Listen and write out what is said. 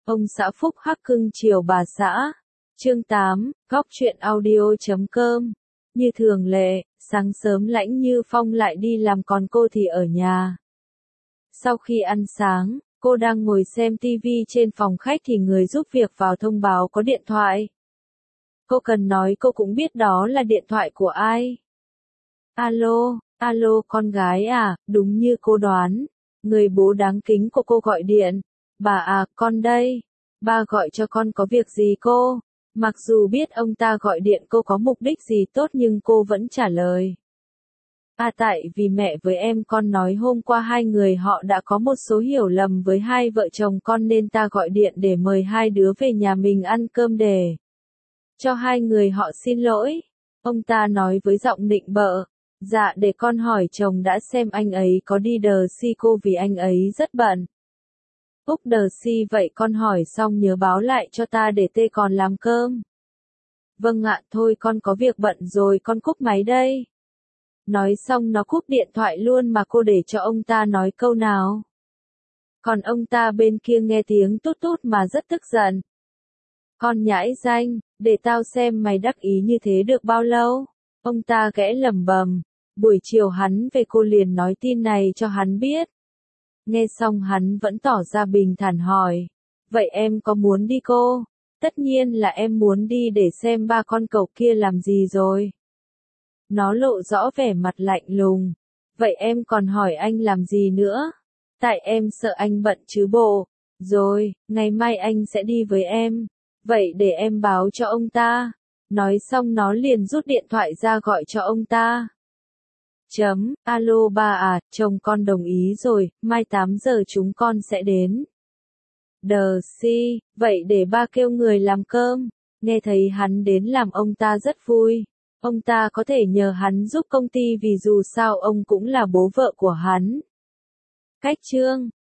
Ông xã Phúc Hắc cưng chiều bà xã. Chương 8, Góc truyện audio.com. Như thường lệ, sáng sớm Lãnh Như Phong lại đi làm còn cô thì ở nhà. Sau khi ăn sáng, cô đang ngồi xem TV trên phòng khách thì người giúp việc vào thông báo có điện thoại. Cô cần nói cô cũng biết đó là điện thoại của ai. Alo, con gái à, đúng như cô đoán. Người bố đáng kính của cô gọi điện. Bà à, con đây. Ba gọi cho con có việc gì cô? Mặc dù biết ông ta gọi điện cô có mục đích gì tốt nhưng cô vẫn trả lời. Tại vì mẹ với em con nói hôm qua hai người họ đã có một số hiểu lầm với hai vợ chồng con nên ta gọi điện để mời hai đứa về nhà mình ăn cơm để cho hai người họ xin lỗi. Ông ta nói với giọng nịnh bợ. Dạ để con hỏi chồng đã xem anh ấy có đi đờ si cô vì anh ấy rất bận. Úc đờ si vậy con hỏi xong nhớ báo lại cho ta để tê còn làm cơm. Vâng ạ thôi con có việc bận rồi con cúp máy đây. Nói xong nó cúp điện thoại luôn mà cô để cho ông ta nói câu nào. Còn ông ta bên kia nghe tiếng tút tút mà rất tức giận. Con nhãi danh, để tao xem mày đắc ý như thế được bao lâu. Ông ta ghẽ lẩm bẩm. Buổi chiều hắn về cô liền nói tin này cho hắn biết. Nghe xong hắn vẫn tỏ ra bình thản hỏi. Vậy em có muốn đi cô? Tất nhiên là em muốn đi để xem ba con cậu kia làm gì rồi. Nó lộ rõ vẻ mặt lạnh lùng. Vậy em còn hỏi anh làm gì nữa? Tại em sợ anh bận chứ bộ. Rồi, ngày mai anh sẽ đi với em. Vậy để em báo cho ông ta. Nói xong nó liền rút điện thoại ra gọi cho ông ta. Alo ba à, chồng con đồng ý rồi, mai 8 giờ chúng con sẽ đến. Đờ si, vậy để ba kêu người làm cơm. Nghe thấy hắn đến làm ông ta rất vui. Ông ta có thể nhờ hắn giúp công ty vì dù sao ông cũng là bố vợ của hắn. Cách chương